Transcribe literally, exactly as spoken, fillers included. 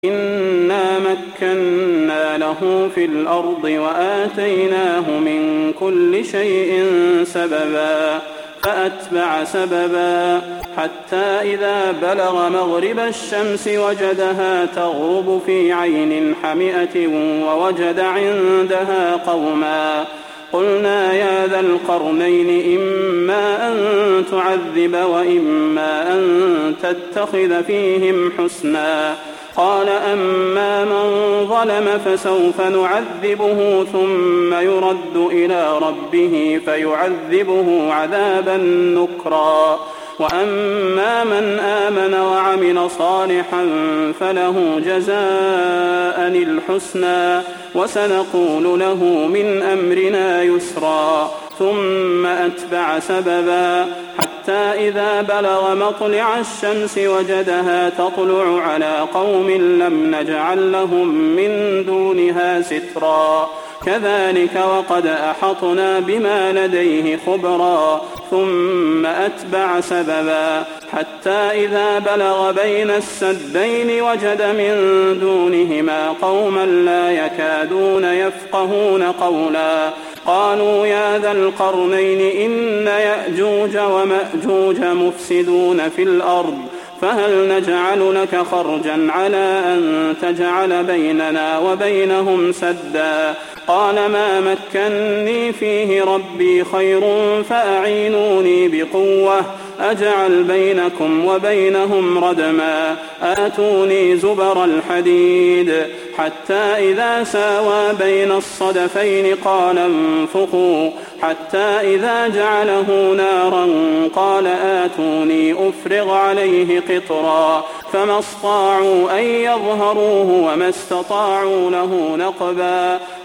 إنا مكنا له في الأرض وآتيناه من كل شيء سببا فأتبع سببا حتى إذا بلغ مغرب الشمس وجدها تغرب في عين حمئة ووجد عندها قوما قلنا يا ذا القرنين إما أن تعذب وإما أن تتخذ فيهم حسنا قال أما من ظلم فسوف نعذبه ثم يرد إلى ربه فيعذبه عذابا نكرا وأما من آمن وعمل صالحا فله جزاء الحسنى وسنقول له من أمرنا يسرا ثم أتبع سببا حتى إذا بلغ مطلع الشمس وجدها تطلع على قوم لم نجعل لهم من دونها سترا كذلك وقد أحطنا بما لديه خبرا ثم أتبع سببا حتى إذا بلغ بين السدين وجد من دونهما قوما لا يكادون يفقهون قولا قالوا يا ذا القرنين إن يأجوج ومأجوج مفسدون في الأرض فهل نجعل لك خرجا على أن تجعل بيننا وبينهم سدا قال ما مكني فيه ربي خير فأعينوني بقوة أجعل بينكم وبينهم ردما آتوني زبر الحديد حتى إذا ساوى بين الصدفين قال انفخوا حتى إذا جعله نارا قال آتوني أفرغ عليه قطرا فما استطاعوا أن يظهروه وما استطاعوا له نقبا